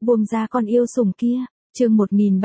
buông ra con yêu sủng kia. Chương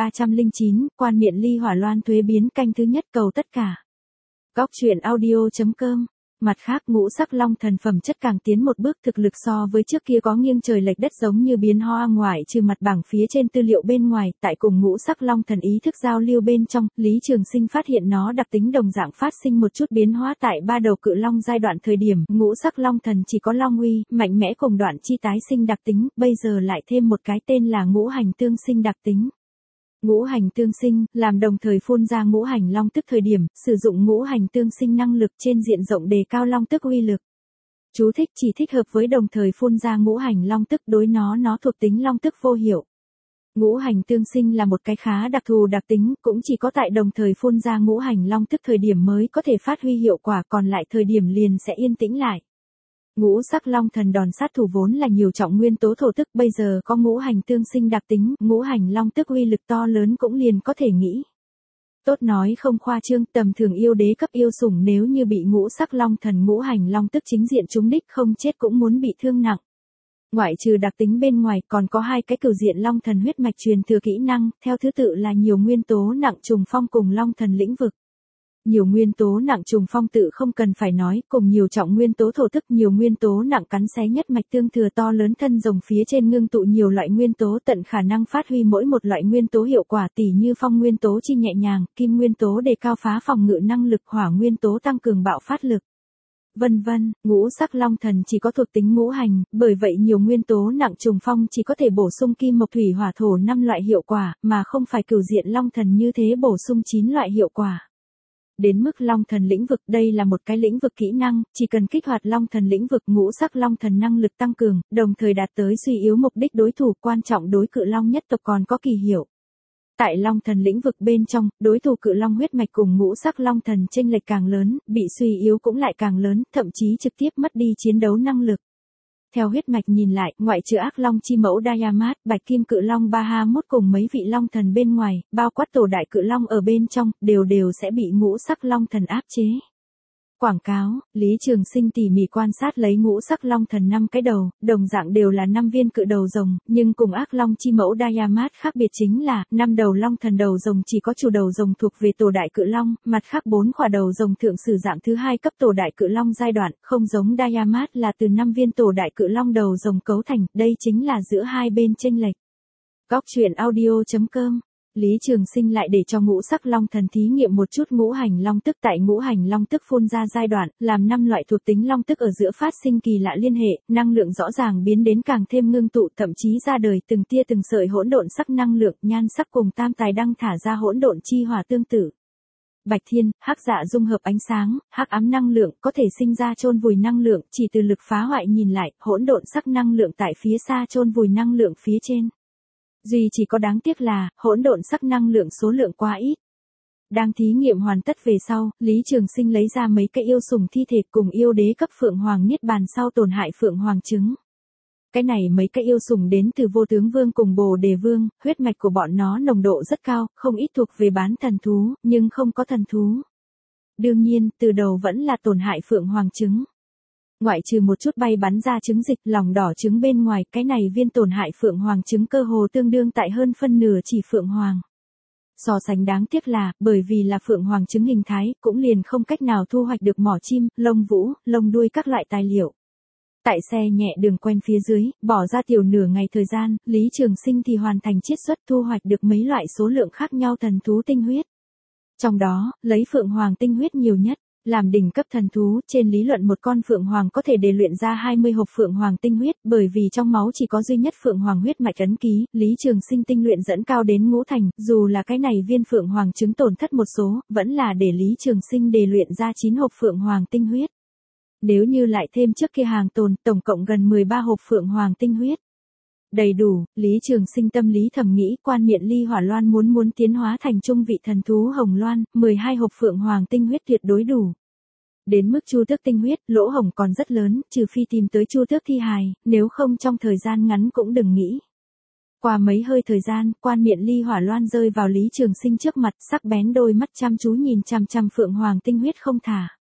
1309, quan miện ly hỏa loan thuế biến canh thứ nhất cầu tất cả. Góc truyện audio.com. Mặt khác ngũ sắc long thần phẩm chất càng tiến một bước, thực lực so với trước kia có nghiêng trời lệch đất, giống như biến hoa ngoại trừ mặt bảng phía trên tư liệu bên ngoài, tại cùng ngũ sắc long thần ý thức giao lưu bên trong, Lý Trường Sinh phát hiện nó đặc tính đồng dạng phát sinh một chút biến hóa. Tại ba đầu cự long giai đoạn thời điểm, ngũ sắc long thần chỉ có long uy, mạnh mẽ cùng đoạn chi tái sinh đặc tính, bây giờ lại thêm một cái tên là ngũ hành tương sinh đặc tính. Ngũ hành tương sinh, làm đồng thời phun ra ngũ hành long tức thời điểm, sử dụng ngũ hành tương sinh năng lực trên diện rộng đề cao long tức uy lực. Chú thích: chỉ thích hợp với đồng thời phun ra ngũ hành long tức, đối nó thuộc tính long tức vô hiệu. Ngũ hành tương sinh là một cái khá đặc thù đặc tính, cũng chỉ có tại đồng thời phun ra ngũ hành long tức thời điểm mới có thể phát huy hiệu quả, còn lại thời điểm liền sẽ yên tĩnh lại. Ngũ sắc long thần đòn sát thủ vốn là nhiều trọng nguyên tố thổ tức, bây giờ có ngũ hành tương sinh đặc tính, ngũ hành long tức uy lực to lớn cũng liền có thể nghĩ. Tốt nói không khoa trương, tầm thường yêu đế cấp yêu sủng nếu như bị ngũ sắc long thần ngũ hành long tức chính diện trúng đích, không chết cũng muốn bị thương nặng. Ngoại trừ đặc tính bên ngoài, còn có hai cái cửu diện long thần huyết mạch truyền thừa kỹ năng, theo thứ tự là nhiều nguyên tố nặng trùng phong cùng long thần lĩnh vực. Nhiều nguyên tố nặng trùng phong tự không cần phải nói, cùng nhiều trọng nguyên tố thổ tức, nhiều nguyên tố nặng cắn xé nhất mạch tương thừa to lớn thân rồng phía trên ngưng tụ nhiều loại nguyên tố, tận khả năng phát huy mỗi một loại nguyên tố hiệu quả, tỉ như phong nguyên tố chi nhẹ nhàng, kim nguyên tố đề cao phá phòng ngự năng lực, hỏa nguyên tố tăng cường bạo phát lực, vân vân. Ngũ sắc long thần chỉ có thuộc tính ngũ hành, bởi vậy nhiều nguyên tố nặng trùng phong chỉ có thể bổ sung kim mộc thủy hỏa thổ 5 loại hiệu quả, mà không phải cửu diện long thần như thế bổ sung 9 loại hiệu quả. Đến mức long thần lĩnh vực, đây là một cái lĩnh vực kỹ năng, chỉ cần kích hoạt long thần lĩnh vực, ngũ sắc long thần năng lực tăng cường, đồng thời đạt tới suy yếu mục đích đối thủ, quan trọng đối cự long nhất tộc còn có kỳ hiệu. Tại long thần lĩnh vực bên trong, đối thủ cự long huyết mạch cùng ngũ sắc long thần chênh lệch càng lớn, bị suy yếu cũng lại càng lớn, thậm chí trực tiếp mất đi chiến đấu năng lực. Theo huyết mạch nhìn lại, ngoại trừ ác long chi mẫu Diamat, bạch kim cự long Bahamut cùng mấy vị long thần bên ngoài, bao quát tổ đại cự long ở bên trong, đều sẽ bị ngũ sắc long thần áp chế. Quảng cáo: Lý Trường Sinh tỉ mỉ quan sát lấy ngũ sắc long thần 5 cái đầu, đồng dạng đều là 5 viên cự đầu rồng, nhưng cùng ác long chi mẫu Diamat khác biệt chính là, 5 đầu long thần đầu rồng chỉ có chủ đầu rồng thuộc về tổ đại cự long, mặt khác 4 khỏa đầu rồng thượng sử dạng thứ 2 cấp tổ đại cự long giai đoạn, không giống Diamat là từ 5 viên tổ đại cự long đầu rồng cấu thành, đây chính là giữa hai bên chênh lệch. Góc truyện audio.com. Lý Trường Sinh lại để cho ngũ sắc long thần thí nghiệm một chút ngũ hành long tức, tại ngũ hành long tức phun ra giai đoạn, làm 5 loại thuộc tính long tức ở giữa phát sinh kỳ lạ liên hệ, năng lượng rõ ràng biến đến càng thêm ngưng tụ, thậm chí ra đời từng tia từng sợi hỗn độn sắc năng lượng, nhan sắc cùng tam tài đăng thả ra hỗn độn chi hỏa tương tự. Bạch thiên, hắc dạ dung hợp ánh sáng, hắc ám năng lượng, có thể sinh ra chôn vùi năng lượng, chỉ từ lực phá hoại nhìn lại, hỗn độn sắc năng lượng tại phía xa chôn vùi năng lượng phía trên. Duy chỉ có đáng tiếc là, hỗn độn sắc năng lượng số lượng quá ít. Đang thí nghiệm hoàn tất về sau, Lý Trường Sinh lấy ra mấy cái yêu sủng thi thể cùng yêu đế cấp Phượng Hoàng niết bàn sau tổn hại Phượng Hoàng trứng. Cái này mấy cái yêu sủng đến từ Vô Tướng Vương cùng Bồ Đề Vương, huyết mạch của bọn nó nồng độ rất cao, không ít thuộc về bán thần thú, nhưng không có thần thú. Đương nhiên, từ đầu vẫn là tổn hại Phượng Hoàng trứng. Ngoại trừ một chút bay bắn ra trứng dịch, lòng đỏ trứng bên ngoài, cái này viên tổn hại Phượng Hoàng trứng cơ hồ tương đương tại hơn phân nửa chỉ Phượng Hoàng. So sánh đáng tiếc là, bởi vì là Phượng Hoàng trứng hình thái, cũng liền không cách nào thu hoạch được mỏ chim, lông vũ, lông đuôi các loại tài liệu. Tại xe nhẹ đường quen phía dưới, bỏ ra tiểu nửa ngày thời gian, Lý Trường Sinh thì hoàn thành chiết xuất, thu hoạch được mấy loại số lượng khác nhau thần thú tinh huyết. Trong đó, lấy Phượng Hoàng tinh huyết nhiều nhất. Làm đỉnh cấp thần thú, trên lý luận một con Phượng Hoàng có thể để luyện ra 20 hộp Phượng Hoàng tinh huyết, bởi vì trong máu chỉ có duy nhất Phượng Hoàng huyết mạch ấn ký, Lý Trường Sinh tinh luyện dẫn cao đến ngũ thành, dù là cái này viên Phượng Hoàng trứng tổn thất một số, vẫn là để Lý Trường Sinh để luyện ra 9 hộp Phượng Hoàng tinh huyết. Nếu như lại thêm trước kia hàng tồn, tổng cộng gần 13 hộp Phượng Hoàng tinh huyết. Đầy đủ, Lý Trường Sinh tâm lý thầm nghĩ, quan miện ly hỏa loan muốn tiến hóa thành trung vị thần thú hồng loan, 12 hộp Phượng Hoàng tinh huyết tuyệt đối đủ. Đến mức Chu Tước tinh huyết, lỗ hổng còn rất lớn, trừ phi tìm tới Chu Tước thi hài, nếu không trong thời gian ngắn cũng đừng nghĩ. Qua mấy hơi thời gian, quan miện ly hỏa loan rơi vào Lý Trường Sinh trước mặt, sắc bén đôi mắt chăm chú nhìn chằm chằm Phượng Hoàng tinh huyết không thả.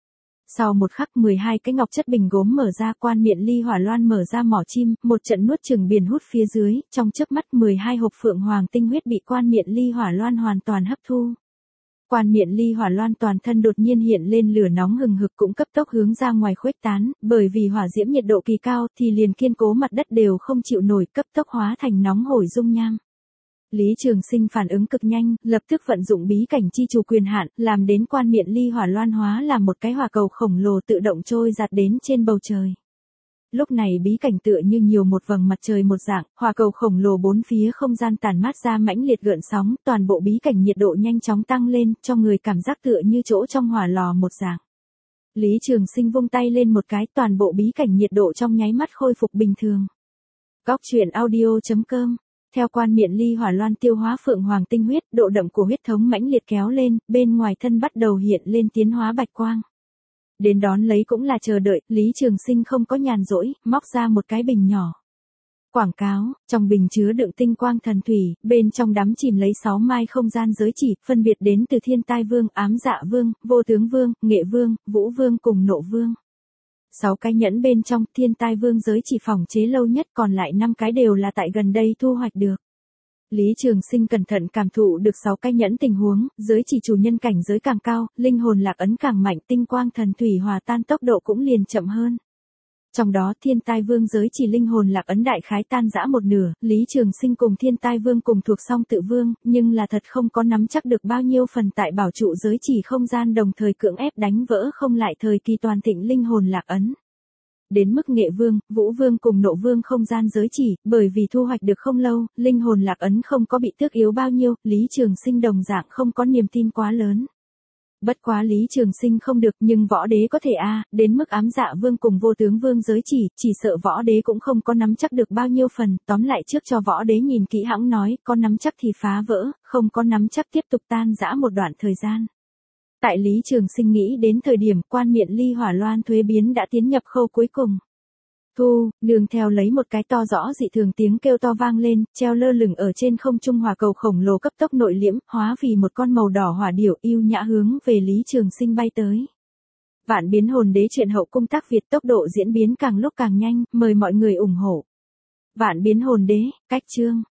Sau một khắc 12 cái ngọc chất bình gốm mở ra, quan miện ly hỏa loan mở ra mỏ chim, một trận nuốt chửng biển hút phía dưới, trong chớp mắt 12 hộp phượng hoàng tinh huyết bị quan miện ly hỏa loan hoàn toàn hấp thu. Quan miện ly hỏa loan toàn thân đột nhiên hiện lên lửa nóng hừng hực cũng cấp tốc hướng ra ngoài khuếch tán, bởi vì hỏa diễm nhiệt độ kỳ cao thì liền kiên cố mặt đất đều không chịu nổi, cấp tốc hóa thành nóng hổi dung nham. Lý Trường Sinh phản ứng cực nhanh, lập tức vận dụng bí cảnh chi chủ quyền hạn, làm đến quan miện ly hỏa loan hóa làm một cái hỏa cầu khổng lồ tự động trôi giạt đến trên bầu trời. Lúc này bí cảnh tựa như nhiều một vầng mặt trời một dạng, hỏa cầu khổng lồ bốn phía không gian tản mát ra mãnh liệt gợn sóng, toàn bộ bí cảnh nhiệt độ nhanh chóng tăng lên, cho người cảm giác tựa như chỗ trong hỏa lò một dạng. Lý Trường Sinh vung tay lên một cái, toàn bộ bí cảnh nhiệt độ trong nháy mắt khôi phục bình thường. Góc truyện audio.com. Theo quan miện ly hỏa loan tiêu hóa phượng hoàng tinh huyết, độ đậm của huyết thống mãnh liệt kéo lên, bên ngoài thân bắt đầu hiện lên tiến hóa bạch quang. Đến đón lấy cũng là chờ đợi, Lý Trường Sinh không có nhàn rỗi, móc ra một cái bình nhỏ. Quảng cáo, trong bình chứa đựng tinh quang thần thủy, bên trong đắm chìm lấy 6 mai không gian giới chỉ, phân biệt đến từ Thiên Tai Vương, Ám Dạ Vương, Vô Tướng Vương, Nghệ Vương, Vũ Vương cùng Nộ Vương. 6 cái nhẫn bên trong, Thiên Tai Vương giới chỉ phòng chế lâu nhất, còn lại 5 cái đều là tại gần đây thu hoạch được. Lý Trường Sinh cẩn thận cảm thụ được 6 cái nhẫn tình huống, giới chỉ chủ nhân cảnh giới càng cao, linh hồn lạc ấn càng mạnh, tinh quang thần thủy hòa tan tốc độ cũng liền chậm hơn. Trong đó Thiên Tai Vương giới chỉ linh hồn lạc ấn đại khái tan rã một nửa, Lý Trường Sinh cùng Thiên Tai Vương cùng thuộc song tự vương, nhưng là thật không có nắm chắc được bao nhiêu phần tại bảo trụ giới chỉ không gian đồng thời cưỡng ép đánh vỡ không lại thời kỳ toàn thịnh linh hồn lạc ấn. Đến mức Nghệ Vương, Vũ Vương cùng Nộ Vương không gian giới chỉ, bởi vì thu hoạch được không lâu, linh hồn lạc ấn không có bị tước yếu bao nhiêu, Lý Trường Sinh đồng dạng không có niềm tin quá lớn. Bất quá Lý Trường Sinh không được, nhưng võ đế có thể đến mức Ám Dạ Vương cùng Vô Tướng Vương giới chỉ sợ võ đế cũng không có nắm chắc được bao nhiêu phần, tóm lại trước cho võ đế nhìn kỹ hãng nói, có nắm chắc thì phá vỡ, không có nắm chắc tiếp tục tan rã một đoạn thời gian. Tại Lý Trường Sinh nghĩ đến thời điểm quan miện ly hỏa loan thuế biến đã tiến nhập khâu cuối cùng. Thu, nương theo lấy một cái to rõ dị thường tiếng kêu to vang lên, treo lơ lửng ở trên không trung hỏa cầu khổng lồ cấp tốc nội liễm, hóa vì một con màu đỏ hỏa điểu yêu nhã hướng về Lý Trường Sinh bay tới. Vạn Biến Hồn Đế truyện hậu cung tác Việt, tốc độ diễn biến càng lúc càng nhanh, mời mọi người ủng hộ. Vạn Biến Hồn Đế, cách chương.